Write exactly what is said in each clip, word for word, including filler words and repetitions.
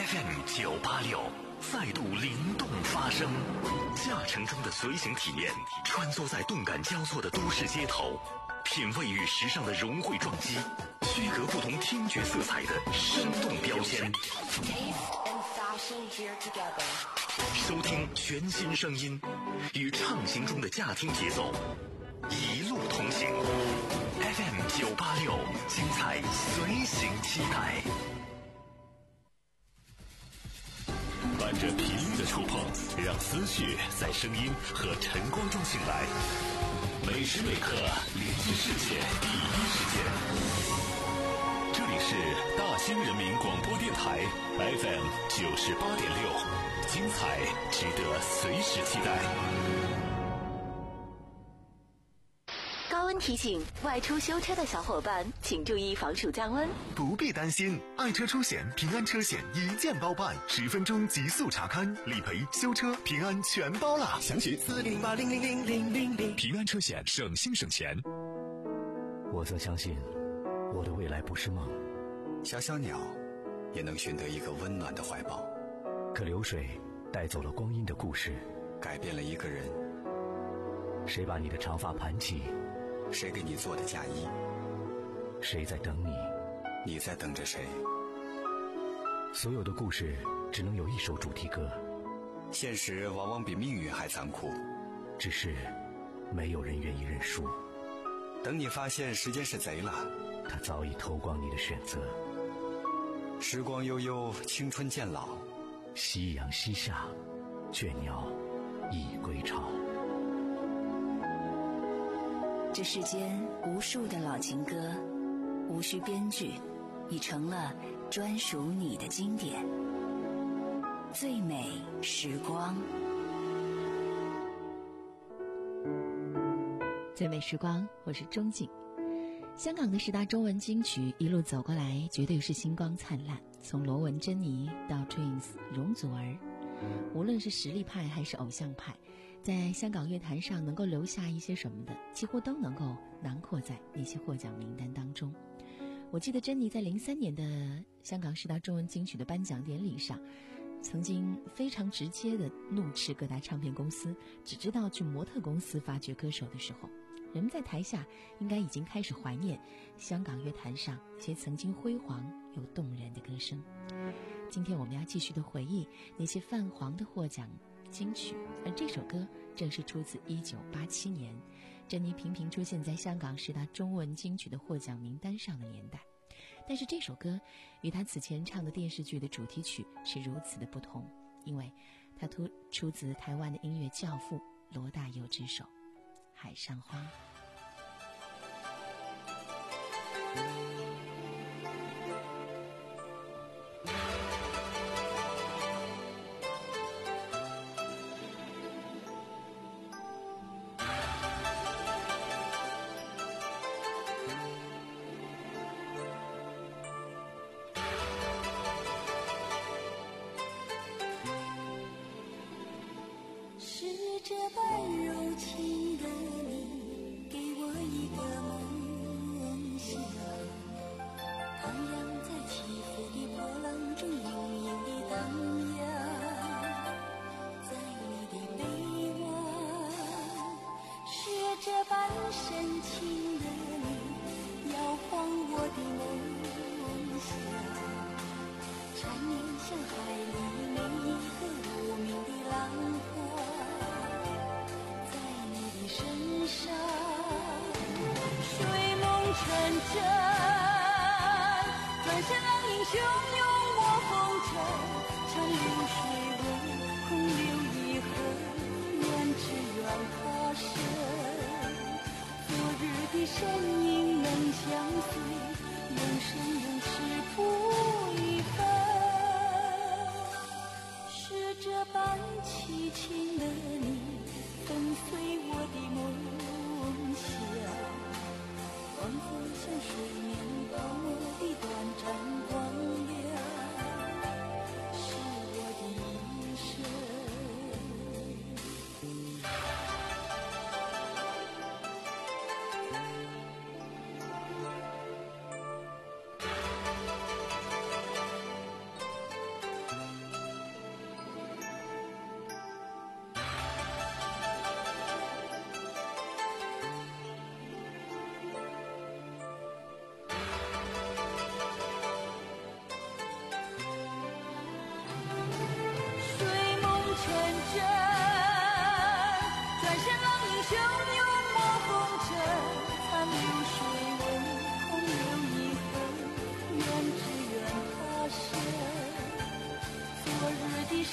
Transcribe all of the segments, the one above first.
F M 九八六再度灵动发声，驾乘中的随行体验，穿梭在动感交错的都市街头，品味与时尚的融汇撞击，区隔不同听觉色彩的生动标签。收听全新声音，与畅行中的驾听节奏，一路同行。F M 九八六，精彩随行期待。伴着频率的触碰，让思绪在声音和晨光中醒来。每时每刻联系世界第一时间。这里是大兴人民广播电台 F M 九十八点六，精彩值得随时期待。 高温提醒，外出修车的小伙伴请注意防暑降温。 不必担心，爱车出险平安车险一键包办，十分钟极速查勘、理赔、修车，平安全包了。详询四零八零零零零零零。 平安车险，省心省钱。 我则相信，我的未来不是梦。 小小鸟也能寻得一个温暖的怀抱， 可流水带走了光阴的故事， 改变了一个人。 谁把你的长发盘起？ 谁给你做的嫁衣？ 谁在等你？ 你在等着谁？ 所有的故事只能有一首主题歌。 现实往往比命运还残酷， 只是没有人愿意认输。 等你发现时间是贼了， 他早已偷光你的选择。 时光悠悠，青春渐老， 夕阳西下，倦鸟已归巢。 这世间无数的老情歌，无需编剧，已成了专属你的经典。最美时光，最美时光，我是钟景。香港的十大中文金曲一路走过来，绝对是星光灿烂。从罗文、珍妮到 Twins、容祖儿，无论是实力派还是偶像派，在香港乐坛上能够留下一些什么的，几乎都能够囊括在那些获奖名单当中。我记得珍妮在零三年的香港十大中文金曲的颁奖典礼上，曾经非常直接地怒斥各大唱片公司只知道去模特公司发掘歌手的时候，人们在台下应该已经开始怀念香港乐坛上那些曾经辉煌又动人的歌声。今天我们要继续的回忆那些泛黄的获奖金曲，而这首歌正是出自一九八七年，珍妮频频出现在香港十大中文金曲的获奖名单上的年代。但是这首歌与她此前唱的电视剧的主题曲是如此的不同，因为它出出自台湾的音乐教父罗大佑之手，《海上花》。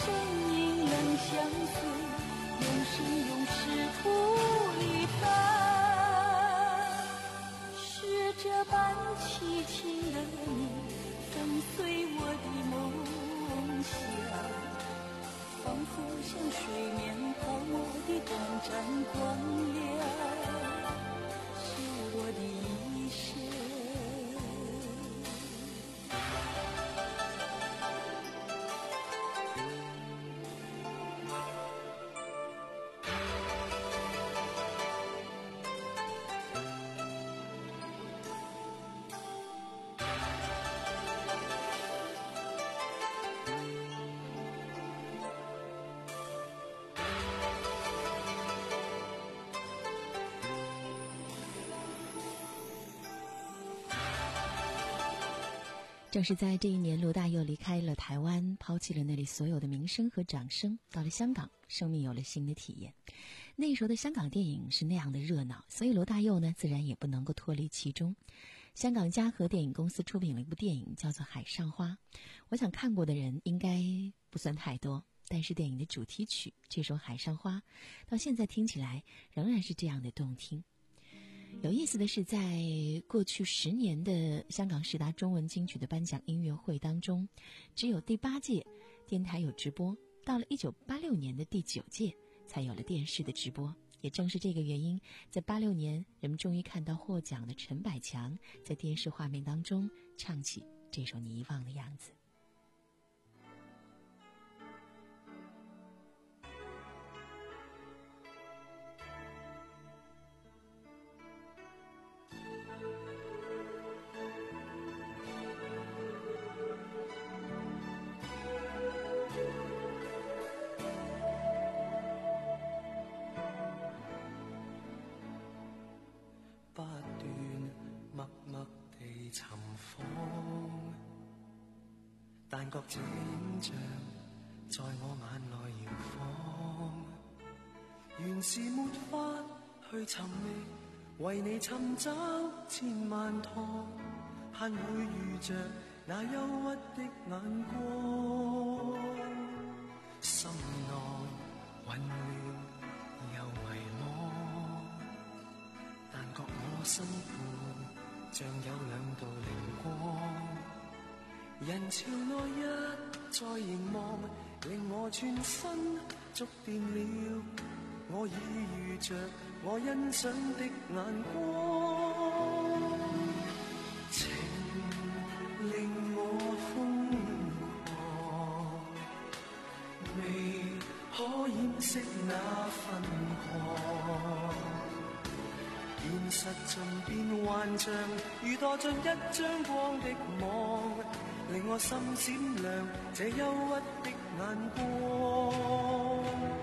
身影冷相随，永生永世不离分。是这般凄情的你，粉碎我的梦想，仿佛像水面泡沫的短暂光亮，是我的一生。 正是在这一年，罗大佑离开了台湾，抛弃了那里所有的名声和掌声，到了香港，生命有了新的体验。那时候的香港电影是那样的热闹，所以罗大佑呢，自然也不能够脱离其中。香港嘉禾电影公司出品了一部电影，叫做《海上花》。我想看过的人应该不算太多，但是电影的主题曲这首《海上花》，到现在听起来仍然是这样的动听。有意思的是，在过去十年的香港十大中文金曲的颁奖音乐会当中，只有第八届电台有直播，到了一九八六年的第九届才有了电视的直播。也正是这个原因，在八六年人们终于看到获奖的陈百强在电视画面当中唱起这首你遗忘的样子。 不斷默默地尋訪，但覺這影像在我眼內搖晃，原是沒法去尋覓，為你尋找千萬趟，盼會遇着那憂鬱的眼光，心內混亂又迷茫，但覺我身畔像有兩道靈光，人潮內一再凝望，令我全身觸電了，我已遇着我欣賞的眼光，情令我瘋狂，未可掩飾那瘋狂，現實盡變幻象，如墮進一張光的網，令我心閃亮這憂鬱的眼光，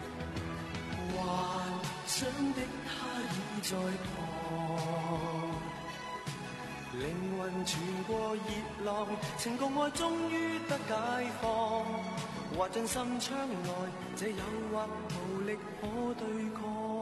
幻想的他已在旁，靈魂穿過熱浪，情共愛終於得解放，滑進心窗內，這誘惑無力可對抗。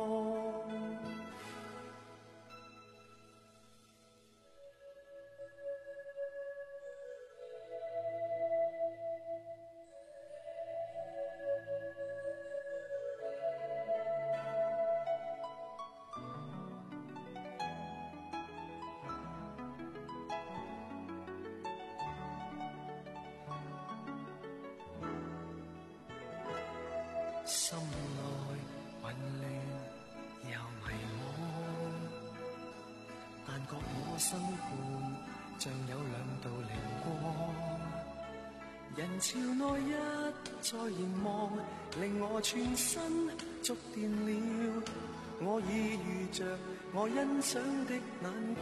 心內混亂又迷惘，但覺我身畔像有兩道靈光，人潮內一再凝望，令我全身觸電了，我已遇着我欣賞的眼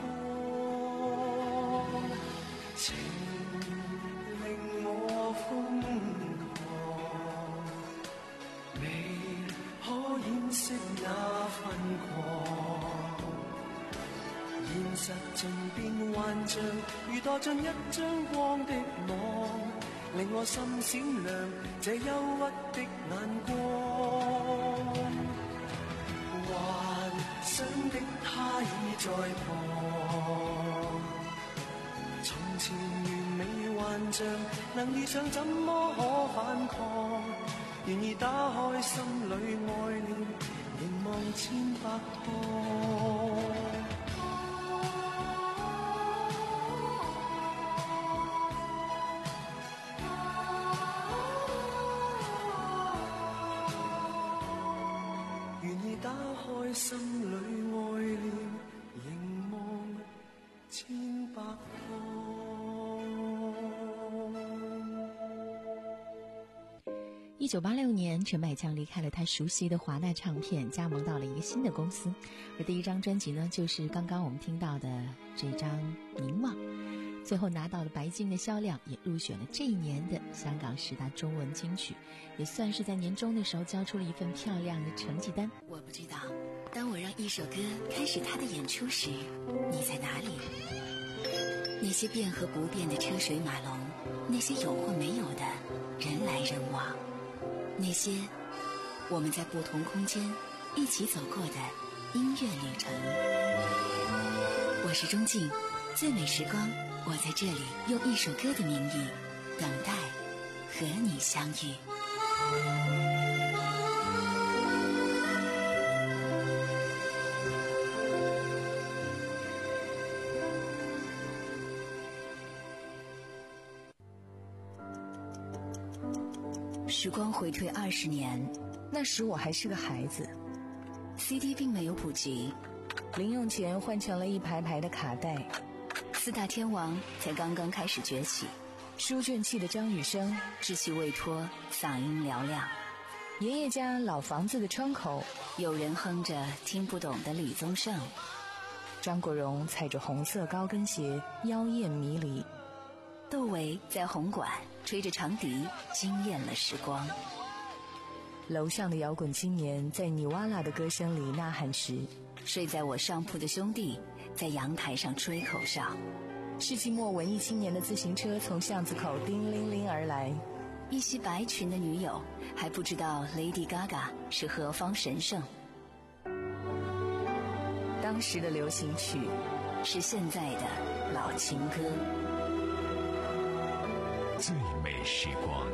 光，情令我瘋未可掩飾那瘋狂，現實盡變幻象，如墮進一張光的網，令我心閃亮這憂鬱的眼光，幻想的他已在旁，從前完美幻象能遇上怎麼可反抗？願意打開心裏愛念，凝望千百趟。打開心裏愛念，凝望千百趟。 一九八六年，陈百强离开了他熟悉的华纳唱片，加盟到了一个新的公司。而第一张专辑呢，就是刚刚我们听到的这张《凝望》，最后拿到了白金的销量，也入选了这一年的香港十大中文金曲，也算是在年终的时候交出了一份漂亮的成绩单。 我不知道，当我让一首歌开始它的演出时，你在哪里？那些变和不变的车水马龙，那些有或没有的人来人往，那些我们在不同空间一起走过的音乐旅程。我是钟静，最美时光，我在这里用一首歌的名义等待和你相遇。时光回退二十年， 那时我还是个孩子， C D 并没有普及， 零用钱换成了一排排的卡带， 四大天王才刚刚开始崛起， 书卷气的张雨生稚气未脱，嗓音嘹亮， 爷爷家老房子的窗口有人哼着听不懂的李宗盛， 张国荣踩着红色高跟鞋妖艳迷离， 窦唯在红馆吹着长笛惊艳了时光， 楼上的摇滚青年在尼瓦拉的歌声里呐喊时， 睡在我上铺的兄弟在阳台上吹口哨， 世纪末文艺青年的自行车从巷子口叮铃铃而来， 一袭白裙的女友还不知道 Lady Gaga 是何方神圣， 当时的流行曲是现在的老情歌， 最美时光。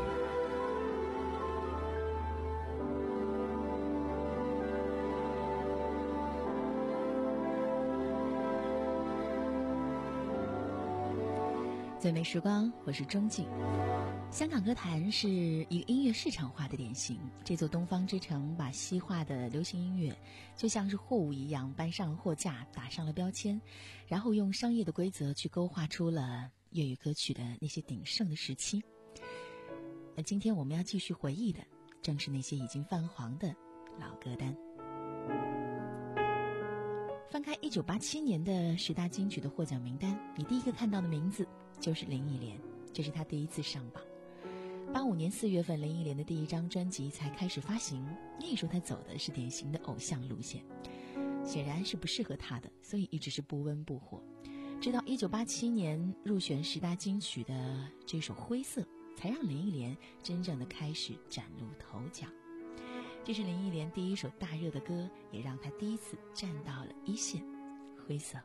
最美时光，我是钟静。香港歌坛是一个音乐市场化的典型，这座东方之城把西化的流行音乐就像是货物一样搬上了货架，打上了标签，然后用商业的规则去勾画出了粤语歌曲的那些鼎盛的时期。那今天我们要继续回忆的正是那些已经泛黄的老歌单。翻开一九八七年的十大金曲的获奖名单，你第一个看到的名字就是林忆莲，这是她第一次上榜。八五年四月份，林忆莲的第一张专辑才开始发行，那时候她走的是典型的偶像路线，显然是不适合她的，所以一直是不温不火。直到一九八七年入选十大金曲的这首《灰色》，才让林忆莲真正的开始崭露头角。这是林忆莲第一首大热的歌，也让她第一次站到了一线。灰色。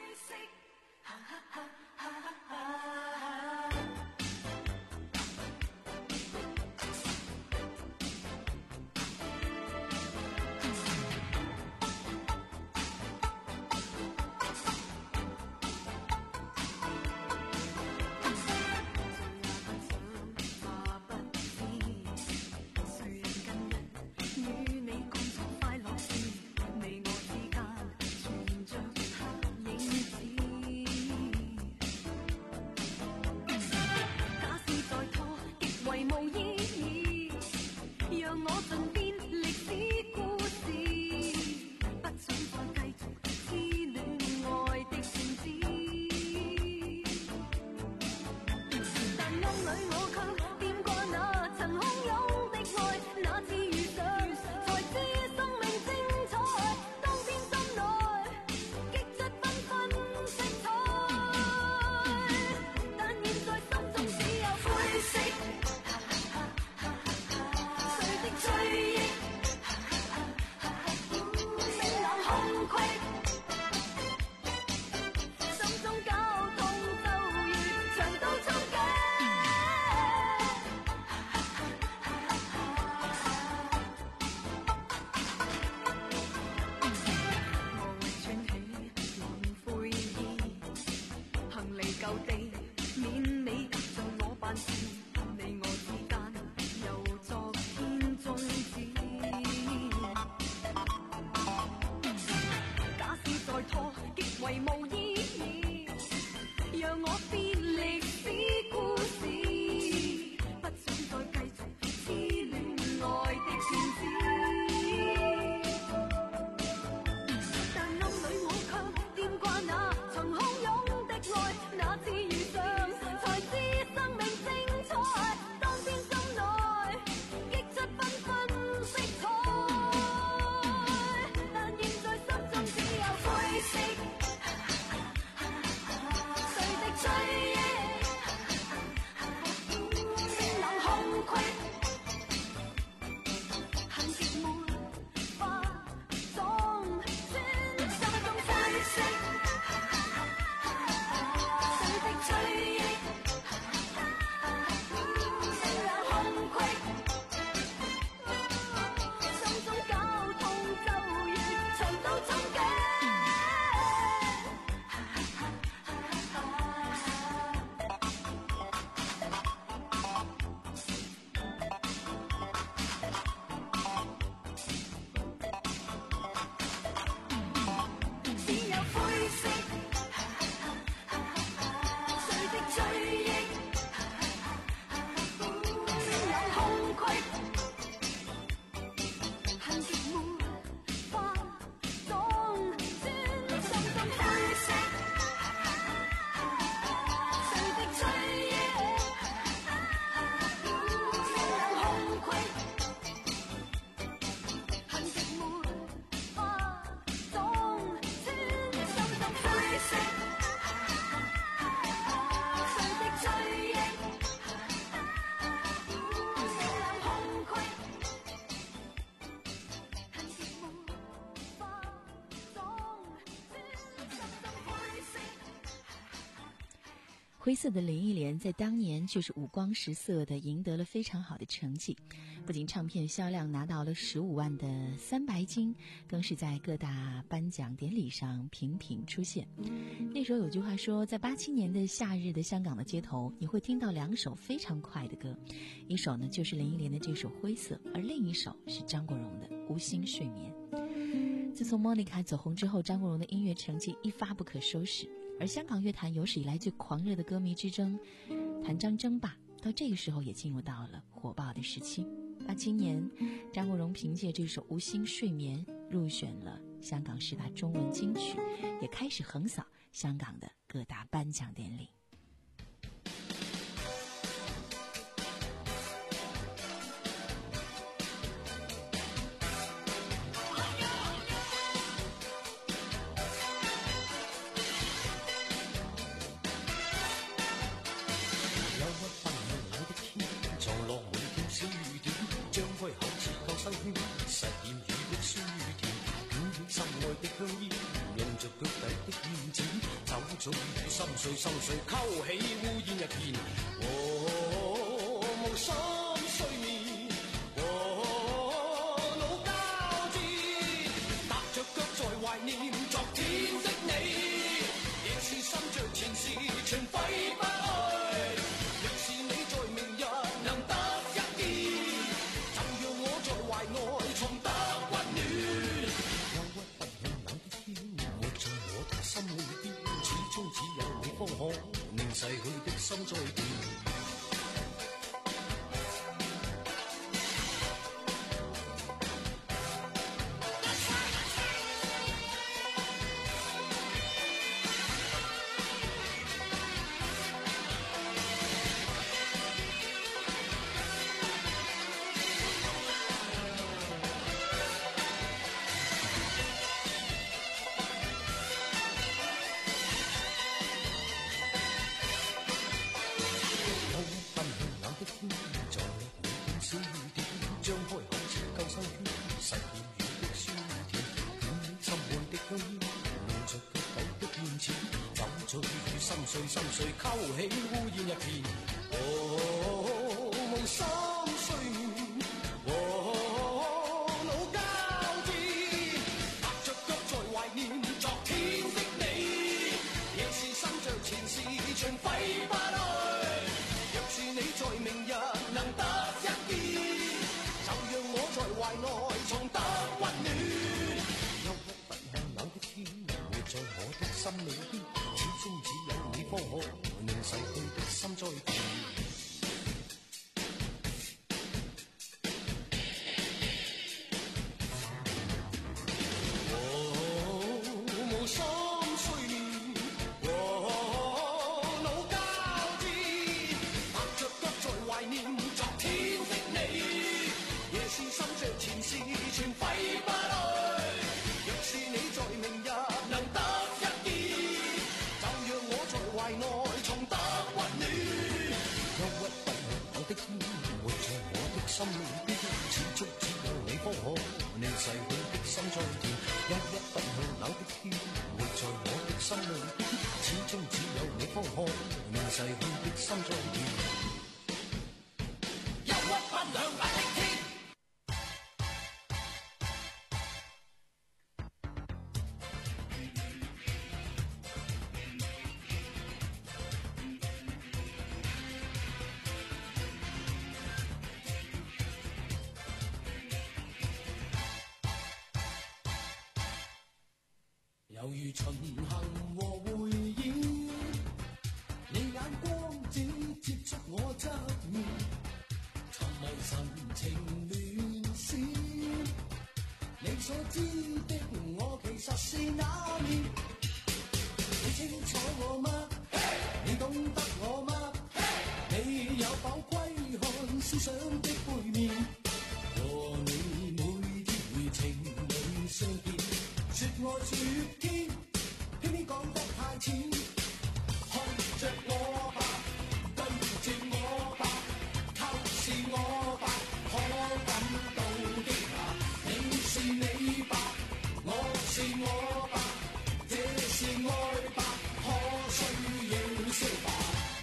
與你共同快樂時，你我之間存着黑影。 灰色的林忆莲在当年却是五光十色的赢得了非常好的成绩，不仅唱片销量拿到了十五万的三白金，更是在各大颁奖典礼上频频出现。那时候有句话说，在八七年的夏日的香港的街头，你会听到两首非常快的歌，一首呢就是林忆莲的这首《灰色》，而另一首是张国荣的《无心睡眠》。自从莫妮卡走红之后，张国荣的音乐成绩一发不可收拾，而香港乐坛有史以来最狂热的歌迷之争，谭张争霸，到这个时候也进入到了火爆的时期。八七年，张国荣凭借这首《无心睡眠》入选了香港十大中文金曲，也开始横扫香港的各大颁奖典礼。 實驗雨的酸甜，捲起心愛的香煙，用着腳底的燕子，走進心碎心碎，勾起烏煙一片。哦，無心睡眠，哦，腦交戰，踏着腳在懷念昨天的你，夜是心着前事，全揮不去。若是你在明日能得一見，懷內重得溫暖，憂鬱不向冷的天，活在我的心裏邊，始終只有你方可令逝去的心再見。心碎勾起烏煙一片，哦，無心睡眠，哦，腦交戰，踏着腳在懷念昨天的你，夜是心着前事，全揮不去。若是你在明日能得一見，就讓我在懷內重得溫暖。憂鬱不向冷的天，活在我的心裏邊，始終只有你方可令逝去的心再見。哦，無心睡眠，哦，腦交戰，踏着腳在懷念昨天的你，夜是心着前事，全揮不去。若是你在明日能得一見，就讓我在懷內重得溫暖。憂鬱不向冷的天，活在我的心裏邊，始終只有你方可令逝去的心再甜。憂鬱不向冷的天，活在我的心裏邊，始終只有你方可令逝去的心再甜。憂鬱不向冷的天。猶如巡行和回憶，你眼光只接觸我側面，沉迷神情亂閃。你所知的我其實是那面，你清楚我嗎？ Hey! 你懂得我嗎？ Hey! 你有否窺看思想的背面？和你每天會情侶相見。 說愛說天，偏偏講得太淺。看着我吧，對住我吧，透視我吧，可感到的吧。你是你吧，我是我吧，這是愛吧，可需要識吧。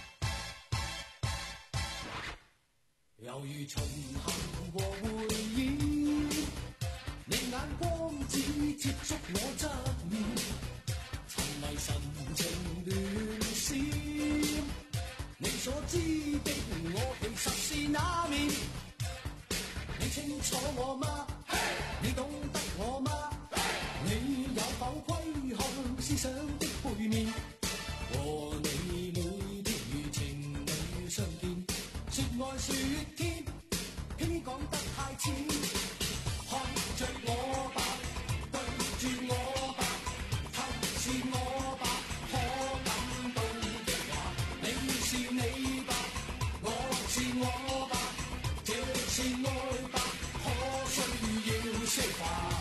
猶如巡行和回憶，你眼光只接觸我側面，沉迷神情亂閃，你所知的我其實是那面，你清楚我嗎？ Hey! 你懂得我嗎？ Hey! 你有否窺看思想的背面？和你每天如情侶相見，說愛說天，偏講得太淺。看着我吧，對住我吧，透視我吧，可感到的話，你是你吧，我是我吧，這是愛吧，可需要些話。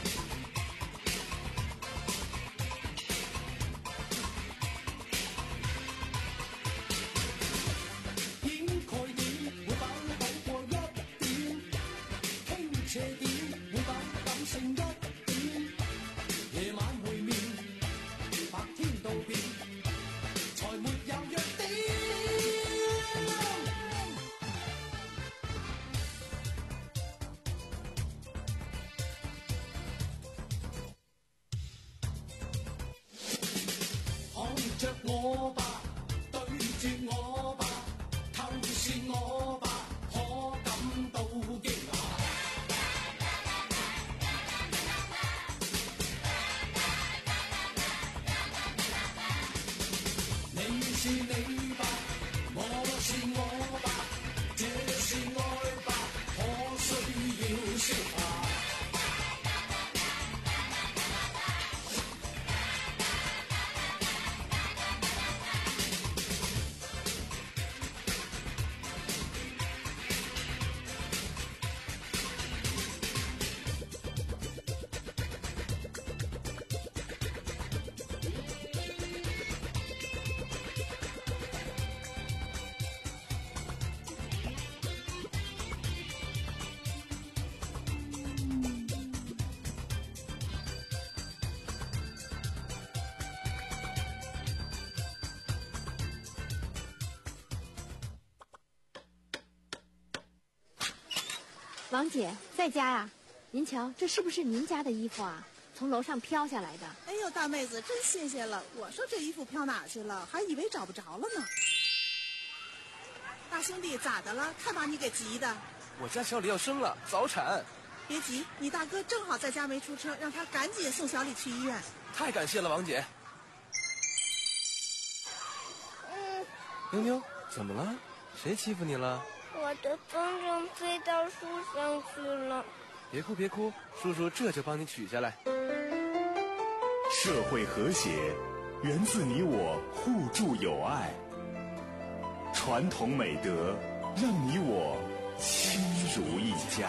着我吧，對住我吧，透視我吧，可感到驚訝。你是你吧，我是我吧，這是愛吧，可需要些話。 王姐在家呀？您瞧，这是不是您家的衣服啊？从楼上飘下来的。 哎呦，大妹子真新鲜了！我说这衣服飘哪去了，还以为找不着了呢。大兄弟咋的了？看把你给急的。 我家小李要生了，早产。 别急，你大哥正好在家没出车，让他赶紧送小李去医院。 太感谢了，王姐。嗯。妞妞，怎么了？谁欺负你了？ 我的风筝飞到树上去了。 别哭别哭，叔叔这就帮你取下来。 社会和谐源自你我互助友爱，传统美德让你我亲如一家。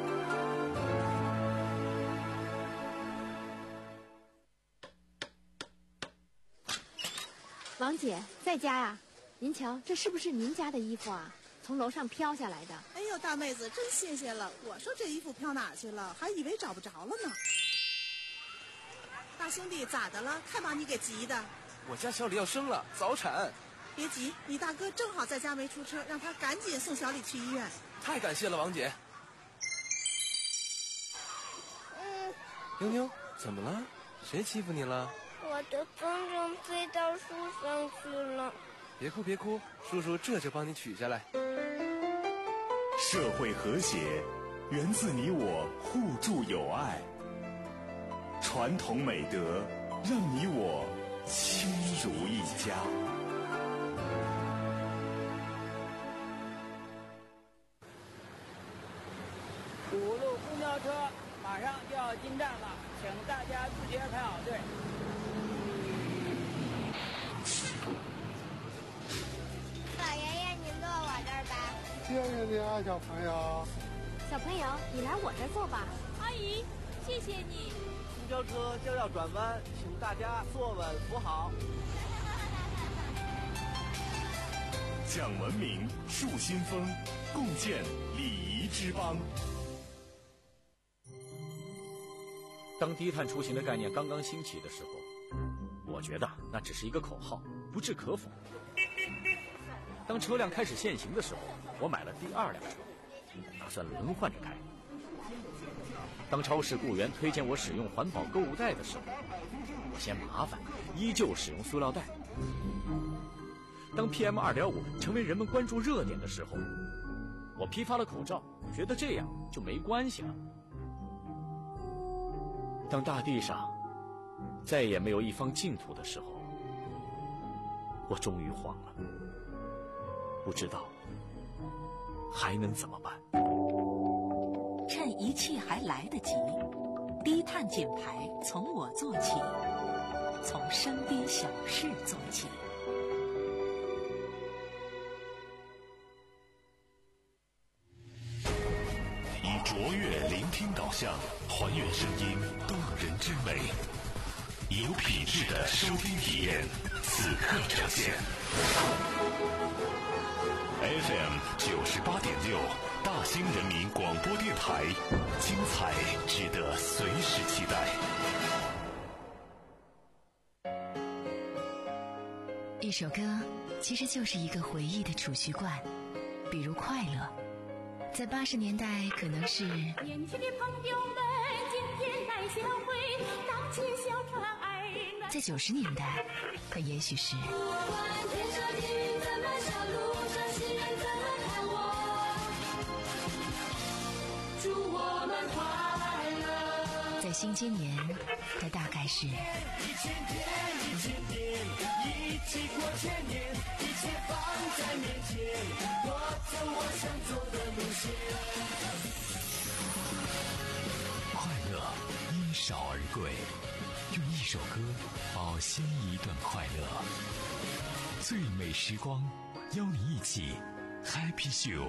王姐在家呀？您瞧，这是不是您家的衣服啊？ 从楼上飘下来的。 哎呦，大妹子真新鲜了！我说这衣服飘哪去了，还以为找不着了呢。大兄弟咋的了？看把你给急的。 我家小李要生了，早产。 别急，你大哥正好在家没出车，让他赶紧送小李去医院。 太感谢了，王姐。嗯。妞妞，怎么了？谁欺负你了？ 我的风筝飞到树上去了。 别哭别哭，叔叔这就帮你取下来。 社会和谐源自你我互助友爱，传统美德让你我亲如一家。 五路公交车马上就要进站了，请大家自觉排好队。 老爷爷，您坐我这儿吧。 谢谢你啊，小朋友。 小朋友，你来我这儿坐吧。 阿姨，谢谢你。 公交车就要转弯，请大家坐稳扶好。 讲文明，树新风，共建礼仪之邦。 当低碳出行的概念刚刚兴起的时候，我觉得那只是一个口号，不置可否。当车辆开始限行的时候，我买了第二辆车。 打算轮换着开。当超市雇员推荐我使用环保购物袋的时候，我嫌麻烦，依旧使用塑料袋。当 P M 二点五 成为人们关注热点的时候，我批发了口罩，觉得这样就没关系了。当大地上再也没有一方净土的时候，我终于慌了，不知道还能怎么办。 趁一切还来得及，低碳减排从我做起，从身边小事做起。 以卓越聆听导向，还原声音动人之美，有品质的收听体验，此刻呈现。F M 九十八点六，大兴人民广播电台，精彩值得随时期待。 一首歌其实就是一个回忆的储蓄罐，比如快乐，在八十年代可能是年轻的朋友们今天来相会，荡起小船儿暖。 在九十年代它也许是在新今年它大概是一千天一千天一起过千年，一切放在面前，我走我想走的路线。 快乐因少而贵，用一首歌保鲜一段快乐。最美时光，邀你一起 Happy Show。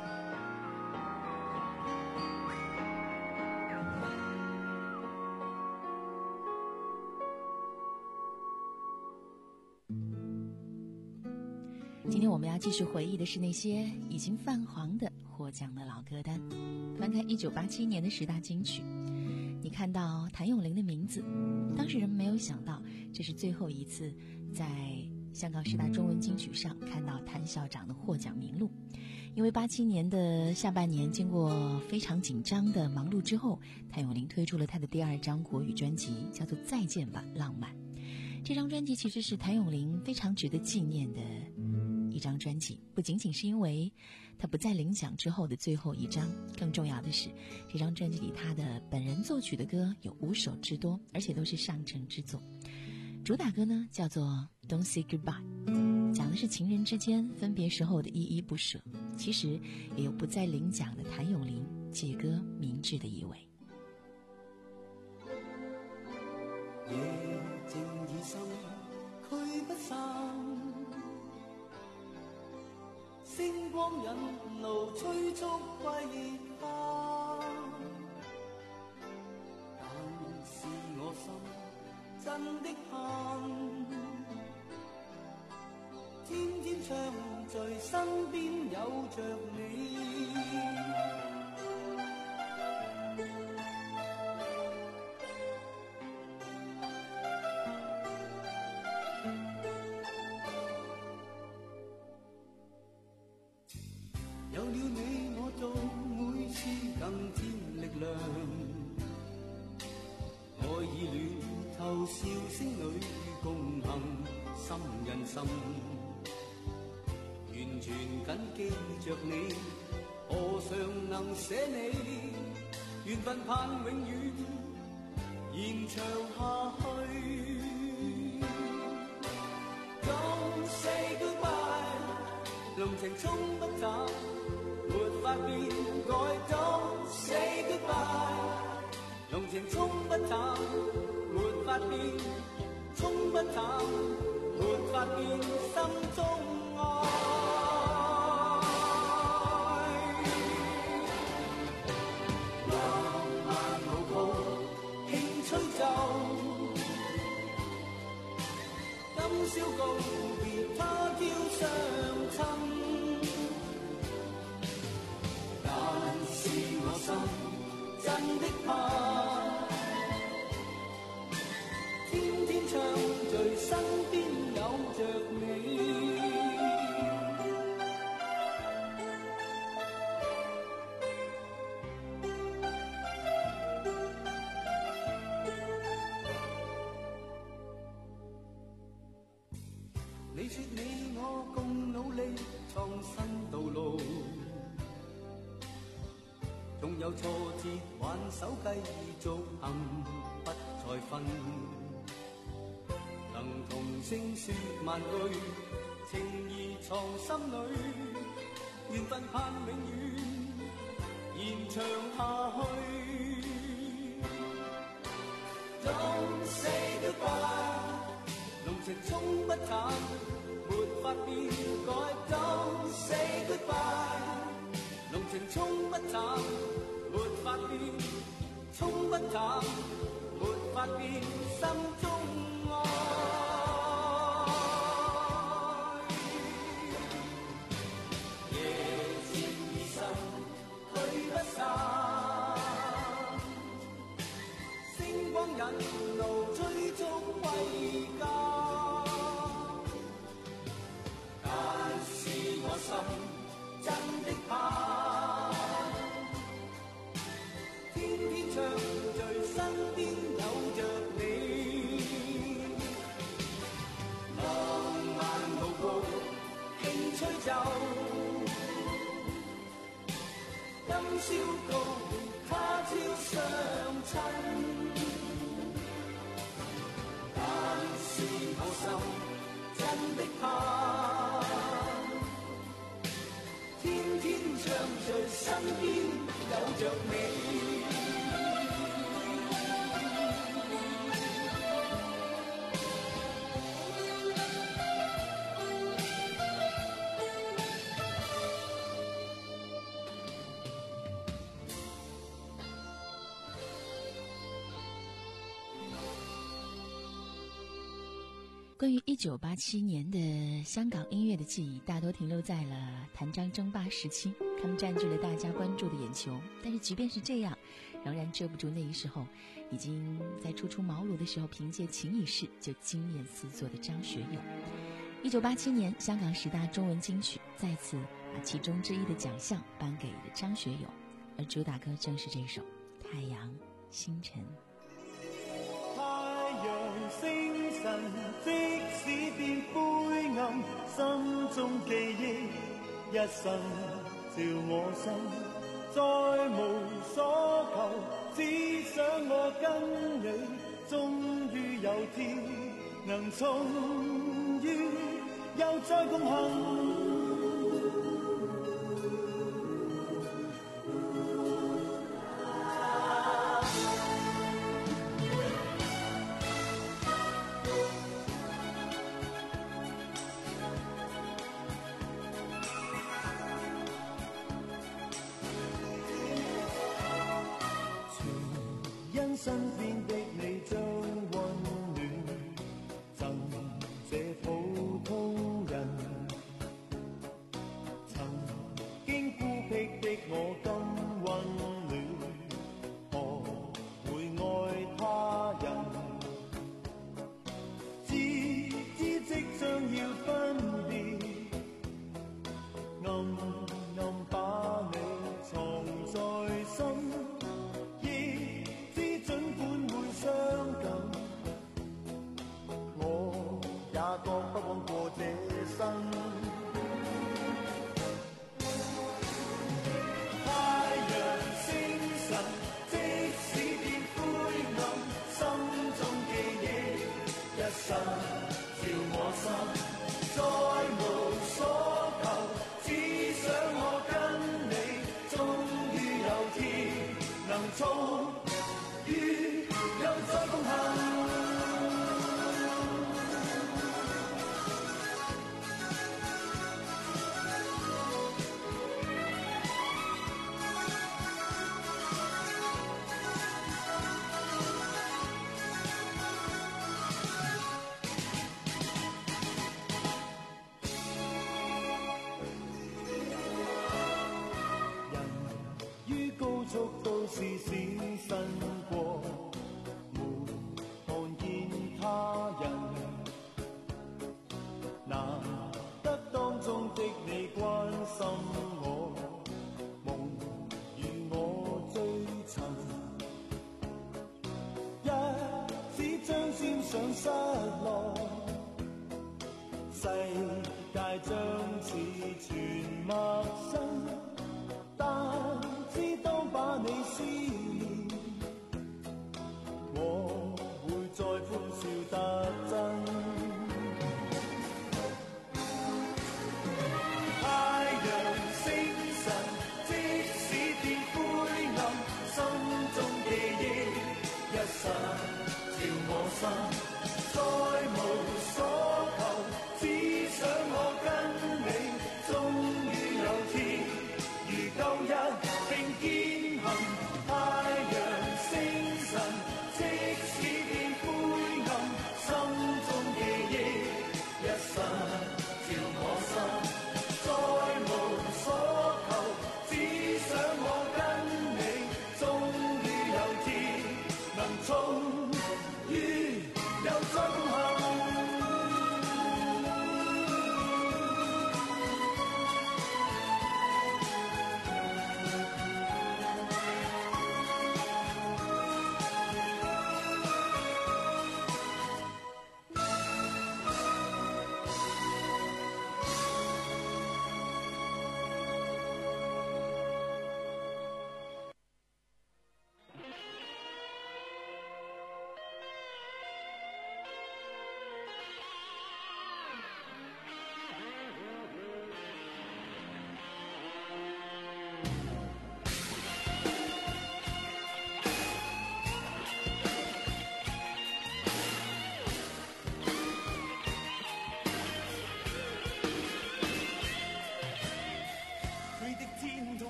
今天我们要继续回忆的是那些已经泛黄的获奖的老歌单。翻开一九八七年的十大金曲，你看到谭咏麟的名字，当时人们没有想到这是最后一次在香港十大中文金曲上看到谭校长的获奖名录。因为八七年的下半年经过非常紧张的忙碌之后，谭咏麟推出了他的第二张国语专辑，叫做《再见吧浪漫》。这张专辑其实是谭咏麟非常值得纪念的一张专辑，不仅仅是因为他不再领奖之后的最后一张，更重要的是这张专辑里他的本人作曲的歌有五首之多，而且都是上乘之作。主打歌呢叫做 Don't Say Goodbye， 讲的是情人之间分别时候的依依不舍，其实也有不再领奖的谭咏麟借歌明志的意味。 夜靜已深，驅不散，星光引路催促歸家，但是我心真的盼，天天暢聚身邊有着你。有了你我做每次更添力量，愛意暖透笑聲裏共行，心印心完全緊記着你，何嘗能捨你，緣分盼永遠延長下去。 Don't say goodbye， 濃情衝不走，沒法變改。Don't say goodbye， 濃情衝不走，沒法變，衝不走，沒法變心中愛。浪漫無窮，輕吹奏。 今宵告別他朝相親，但是我心真的怕，天天暢聚身邊有着你。 有挫折，挽手繼續行，不再分。能同聲說萬句，情義藏心裏，緣分盼永遠延長下去。Don't say goodbye， 濃情衝不淡，沒法變改。Don't say goodbye， 濃情衝不淡，沒法變，衝不淡，沒法變，心中愛。夜漸已深，去不散，星光引路，追蹤歸家。但是我心真的怕，天天暢聚，身邊有着你，浪漫無窮，輕吹奏，今宵告別，他朝相親。但是我心真的怕，天天暢聚，身邊有着你。 关于一九八七年的香港音乐的记忆，大多停留在了谭张争霸时期，他们占据了大家关注的眼球。但是即便是这样，仍然遮不住那一时候已经在初出茅庐的时候，凭借《情已逝》就惊艳四座的张学友。一九八七年，香港十大中文金曲再次把其中之一的奖项颁给了张学友，而主打歌正是这首《太阳星辰》。 太陽星辰，即使變灰暗，心中記憶一生照我心，再無所求，只想我跟你，終於有天能重遇，又再共行。身邊的你將溫暖贈這普通人，曾經孤僻的我今溫暖，何會愛他人？知知即將要分別，暗暗把你藏在心。傷感，我也覺不枉過這生。太陽星辰，即使變灰暗，心中記憶一生照我心，再無所求，只想我跟你，終於有天能重遇，又再共行。人於高速都市閃身過，他人難得當中的你關心我，夢與我追尋，一指將沾上失落，世界將似全陌生，但知當把你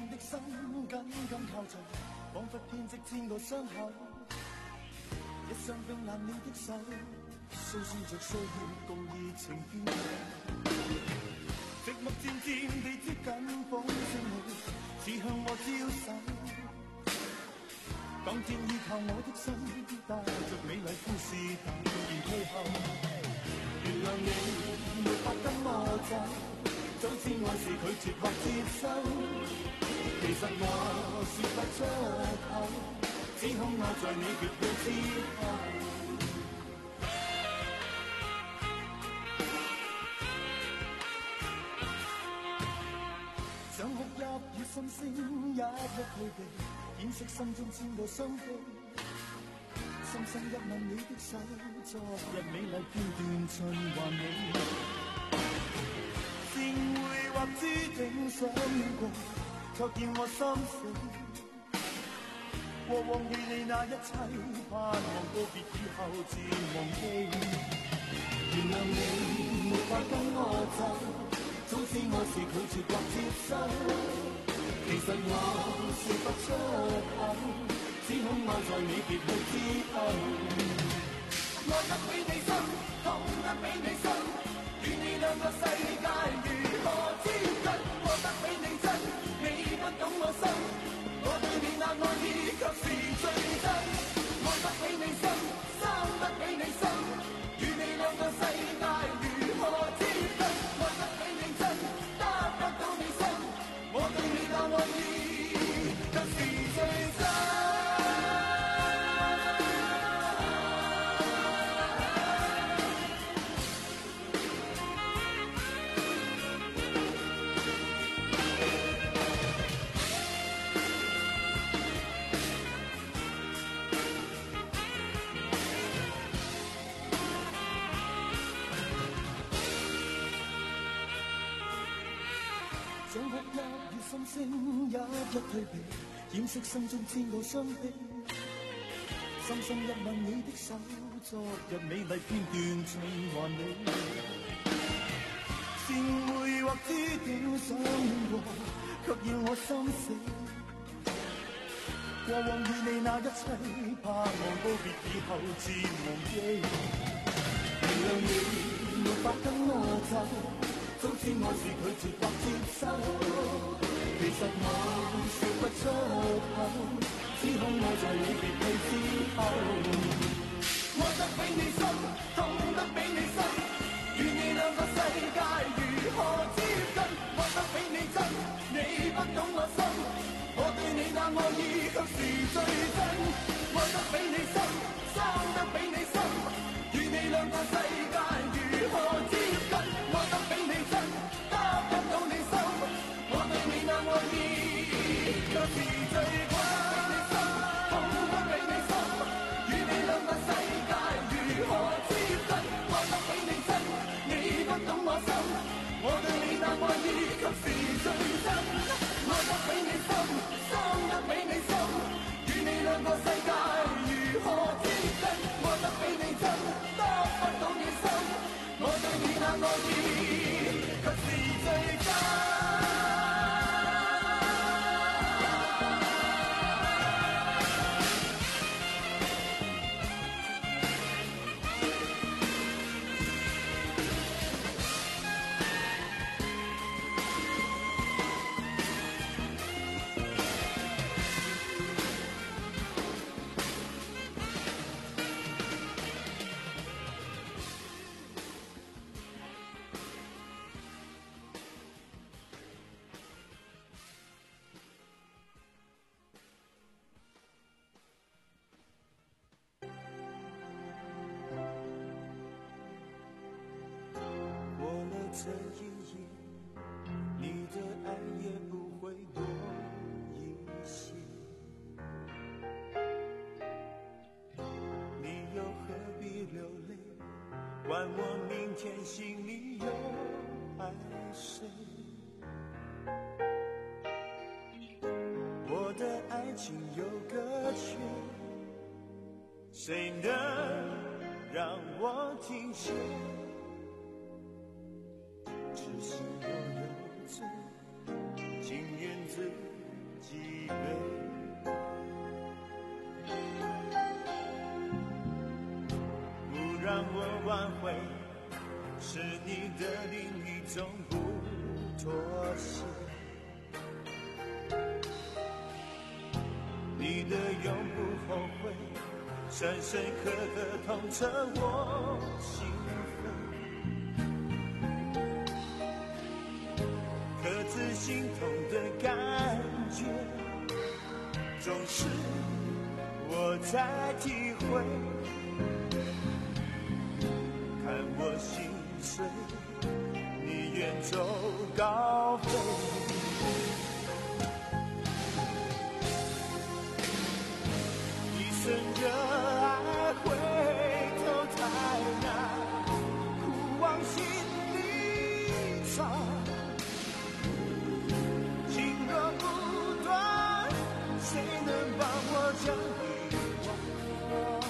暗的心緊緊靠着，彷彿編織千個傷口。一雙冰冷了的手，訴說着歲月共熱情變化。寂寞漸漸地接近，風聲裏似向我招手。當天依靠我的心，帶着美麗故事突然退後。原諒你沒法跟我走，早知愛是拒絕或接收。其實我說不出口，只恐愛在你別去之後。想哭泣與心聲，一一退避，掩飾心中千個傷悲。深深一吻你的手，昨日美麗片段循環你。善會或注定相遇過，卻見我心死。過往與你那一切，盼望告別以後自忘記。原諒你沒法跟我走，早知我是拒絕或接受。其實我說不出口，只恐愛在你別去之後。愛得比你深，痛得比你深，與你兩個世界如何接近？愛得比你真，你不懂我心，我對你那愛意卻是最真。愛得比你深，生得比你深，與你兩個世界如何接近？愛得比你真，得不到你心，我對你那愛意卻是最真。心聲一一退避，掩飾心中千個傷悲。深深一吻你的手，昨日美麗片段循環你。善會或注定相遇過，卻要我心死。過往與你那一切，盼望告別以後自忘記。原諒你沒法跟我走，早知我是拒絕或接受。其實我說不出口，只恐愛在你別去之後。愛得比你深，痛得比你深，與你兩個世界如何接近？愛得比你真，你不懂我心，我對你那愛意卻是最真。愛得比你深，生得比你深，與你兩個世界如何接近？愛得比你真，得不到你心，我對你那愛意卻是最真。痛得比你深，與你兩個世界如何接近？愛得比你真，你不懂我心，我對你那愛意卻是最真。愛得比你深，生得比你深，與你兩個世界如何接近？愛得比你真，得不到你心，我對你那愛意卻是最真。这一夜，你的爱也不会多一些。你又何必流泪？管我明天心里有爱谁？我的爱情有个缺，谁能让我停歇？只是我有罪，情愿自种不妥协。你的永不后悔，深深刻刻痛彻我心扉。刻自心痛的感觉，总是我在体会。看我心碎，你远走高飞。一生热爱回头太难，苦往心里藏。情若不断，谁能帮我将遗忘？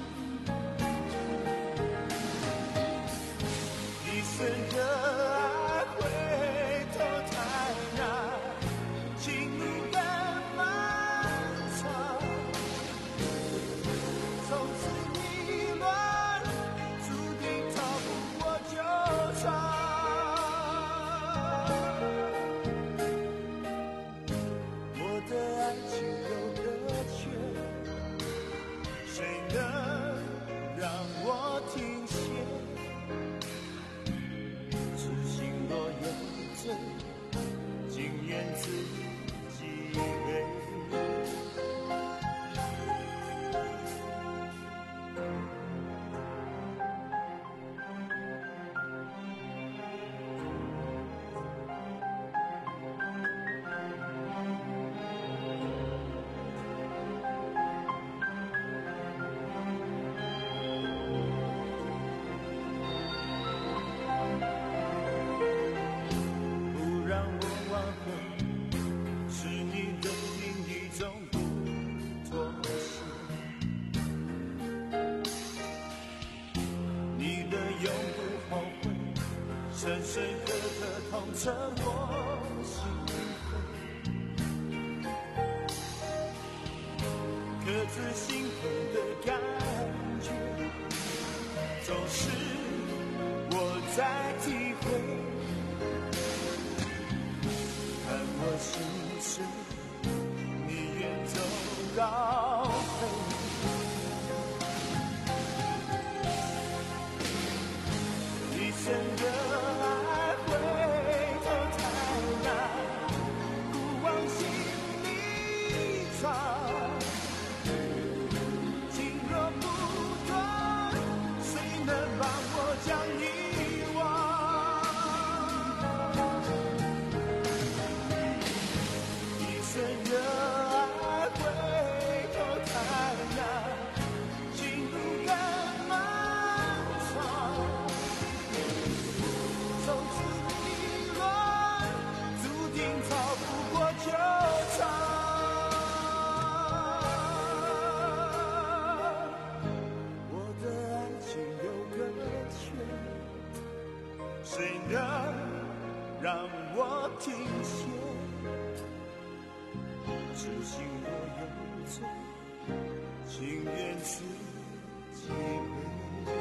一生热爱回头太难，情路更漫长。从此迷乱，注定逃不过纠缠。我的爱情有个缺，谁能让我停歇？痴心若有罪，情愿自己背。不让我忘怀，是你的另一种不妥协。你的永不后悔，深深刻刻痛彻我心扉。刻自心痛的感觉，总是我在体会。看我心碎，你远走高飞。一生热爱回头太难，苦往心里藏。情若不断，谁能帮我将遗忘？热爱回头太难，情路更漫长。从此迷乱，注定逃不过纠缠。我的爱情有个缺，谁能让我停歇？痴心若有罪，情愿自己背。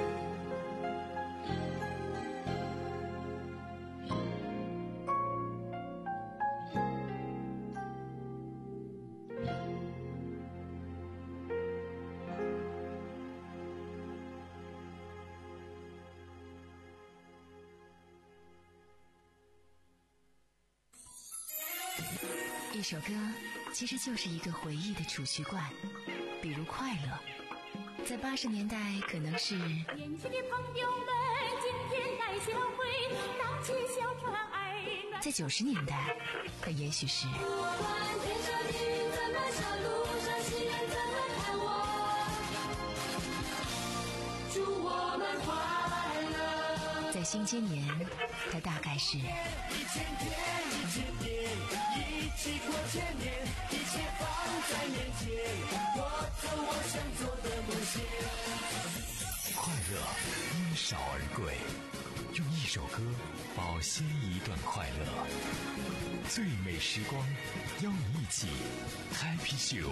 一首歌其实就是一个回忆的储蓄罐，比如快乐，在八十年代可能是年轻的朋友们今天来相会，荡起小船儿暖。 在九十年代可也许是天上的云怎么笑，路上行人怎么看我，祝我们快乐。 在新今年它大概是一千天一千年，一起过千年，一切放在面前，我走我想做的路线。 快乐因少而贵，用一首歌保鲜一段快乐。最美时光，邀你一起 Happy Show。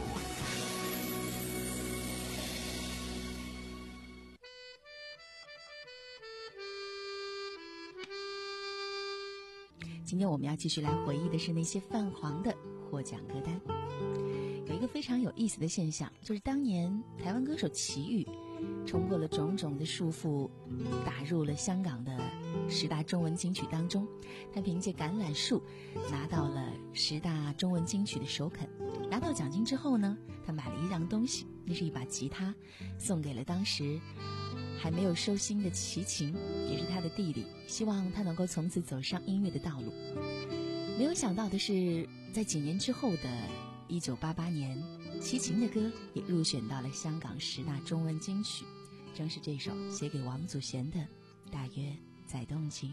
今天我们要继续来回忆的是那些泛黄的获奖歌单。有一个非常有意思的现象，就是当年台湾歌手齐豫冲破了种种的束缚，打入了香港的十大中文金曲当中。他凭借《橄榄树》拿到了十大中文金曲的首肯。拿到奖金之后呢，他买了一样东西，那是一把吉他，送给了当时还没有收心的齐秦，也是他的弟弟，希望他能够从此走上音乐的道路。没有想到的是，在几年之后的一九八八年，齐秦的歌也入选到了香港十大中文金曲，正是这首写给王祖贤的《大约在冬季》。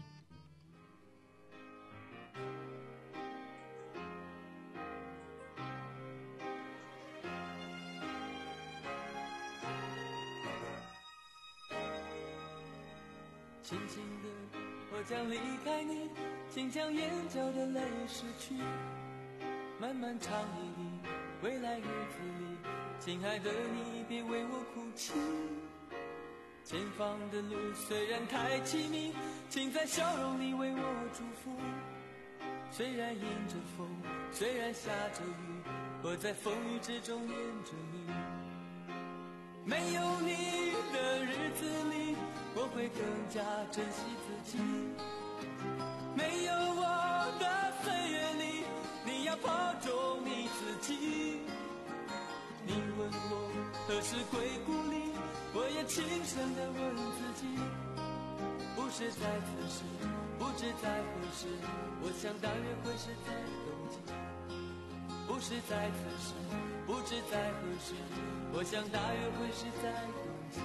轻轻的，我将离开你，请将眼角的泪拭去。漫漫长夜里，未来日子里，亲爱的你别为我哭泣。前方的路虽然太凄迷，请在笑容里为我祝福。虽然迎着风，虽然下着雨，我在风雨之中念着你。没有你的日子里，我会更加珍惜自己。没有我的岁月里，你要保重你自己。你问我何时归故里，我也轻声地问自己。不是在此时，不知在何时，我想大约会是在冬季。不是在此时，不知在何时，我想大约会是在冬季。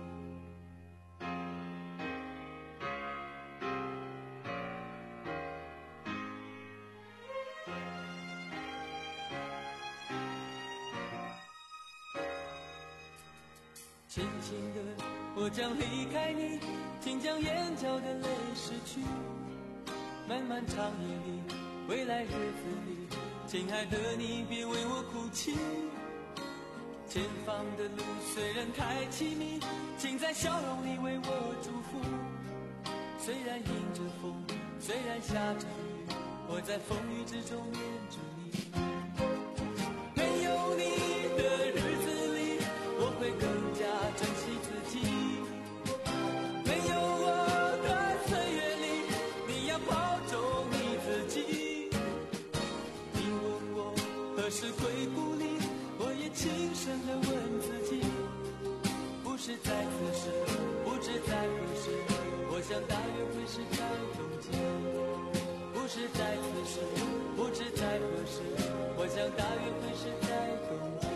轻轻的，我将离开你，请将眼角的泪拭去。漫漫长夜里，未来日子里，亲爱的你别为我哭泣。前方的路虽然太凄迷，请在笑容里为我祝福。虽然迎着风，虽然下着雨，我在风雨之中念着你。没有你的日子里，我会更加珍惜自己。没有我的岁月里，你要保重你自己。你问我何时归故里，我也轻声地问自己。不是在此时，不知在何时，我想大约会是在冬季。不是在此时，不知在何时，我想大约会是在冬季。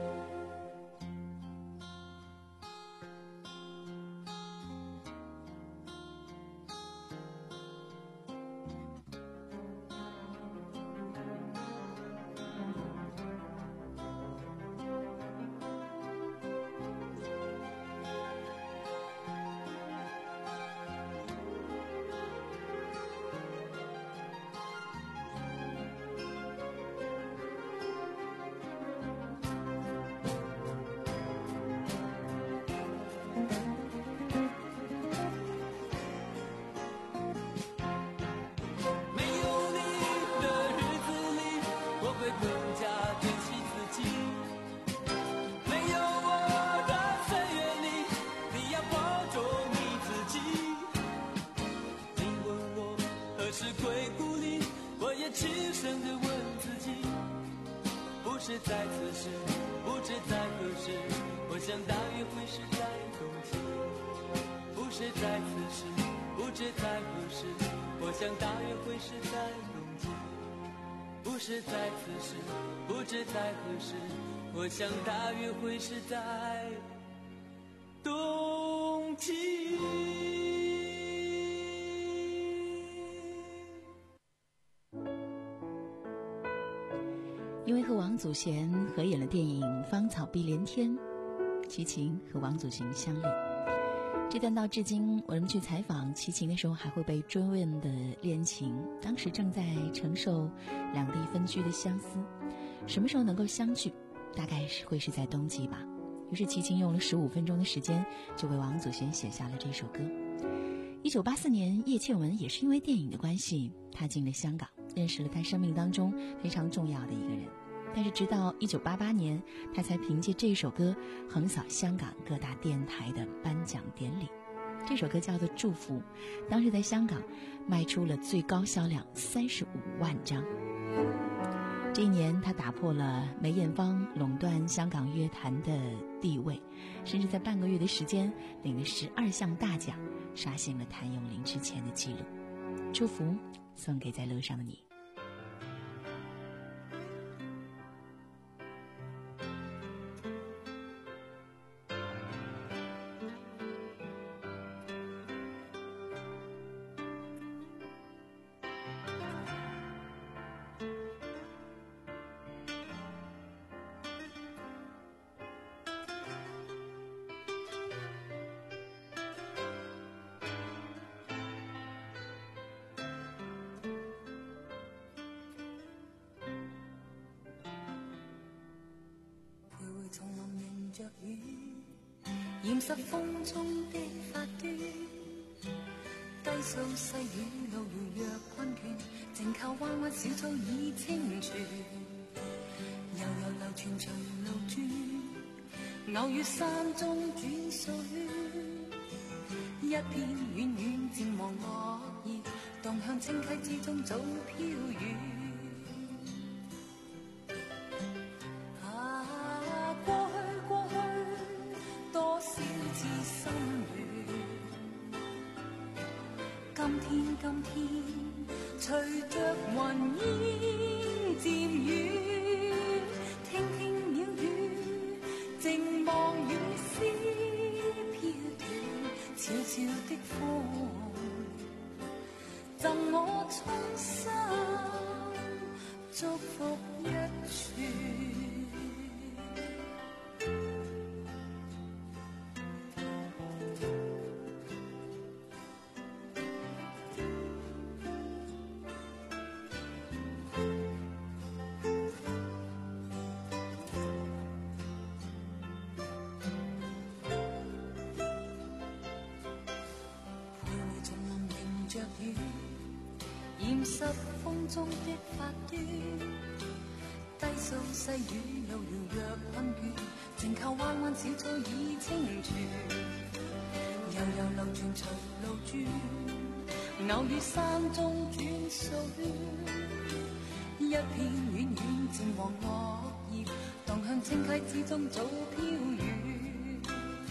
不是在此时，不知在何时，我想大约会是在冬季。不是在此时，不知在何时，我想大约会是在冬季。不是在此时，不知在何时，我想大约会是在冬季。 因为和王祖贤合演了电影《芳草碧连天》，齐秦和王祖贤相恋。这段到至今我们去采访齐秦的时候还会被追问的恋情，当时正在承受两地分居的相思，什么时候能够相聚，大概是会是在冬季吧。于是齐秦用了十五分钟的时间就为王祖贤写下了这首歌。一一九八四年，叶倩文也是因为电影的关系踏进了香港，认识了他生命当中非常重要的一个人。但是直到一九八八年，他才凭借这首歌横扫香港各大电台的颁奖典礼。这首歌叫做《祝福》，当时在香港卖出了最高销量三十五万张。这一年，他打破了梅艳芳垄断香港乐坛的地位，甚至在半个月的时间领了十二项大奖，刷新了谭咏麟之前的记录。祝福送给在路上的你。 丛林迎着雨，染湿风中的发端，低诉细雨路遙若困倦，靜靠彎彎小草已清泉，悠悠流傳隨路轉，偶遇山中轉數圈，一片遠遠漸黃落葉，蕩向清溪之中早飄遠。今天，今天，隨着雲煙漸遠，聽聽鳥語，靜望雨絲飄斷，悄悄的風，贈我衷心祝福一串。染濕風中的發端，低訴細雨路遙若困倦，靜靠彎彎小草已清泉，悠悠流傳隨路轉，偶遇山中轉數圈，一片遠遠漸黃落葉，蕩向清溪之中早飄遠。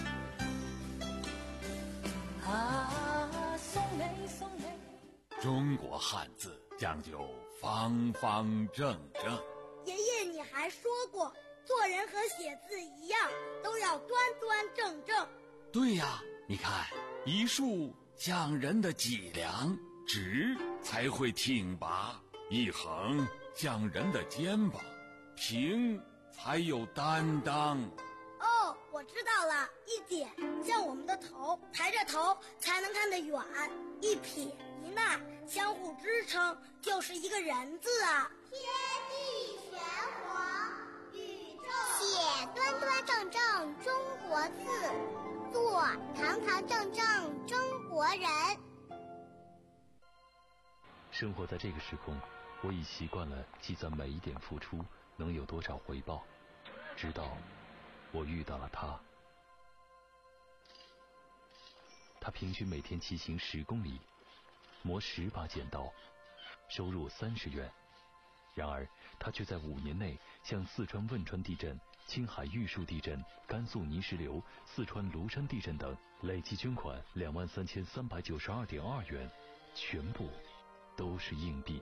啊，送你送你。 中国汉字讲究方方正正。 爷爷，你还说过，做人和写字一样，都要端端正正。 对呀，你看，一竖像人的脊梁，直才会挺拔；一横像人的肩膀，平才有担当。 哦，我知道了，一点像我们的头，抬着头才能看得远；一撇一捺相互支撑，就是一个人字啊。 天地玄黄，宇宙写端端正正中国字，做堂堂正正中国人。 生活在这个时空，我已习惯了计算每一点付出能有多少回报，直到我遇到了他。他平均每天骑行十公里，磨十把剪刀，收入三十元。然而他却在五年内向四川汶川地震、青海玉树地震、甘肃泥石流、四川庐山地震等累计捐款两万三千三百九十二点二元，全部都是硬币。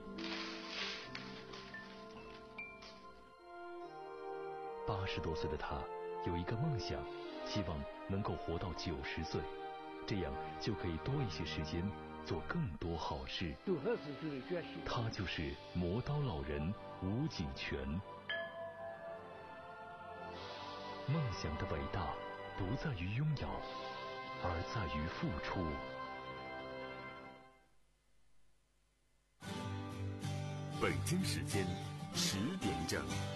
八十多岁的他有一个梦想，希望能够活到九十岁，这样就可以多一些时间做更多好事。他就是磨刀老人吴景全。梦想的伟大不在于拥有，而在于付出。 北京时间十点整。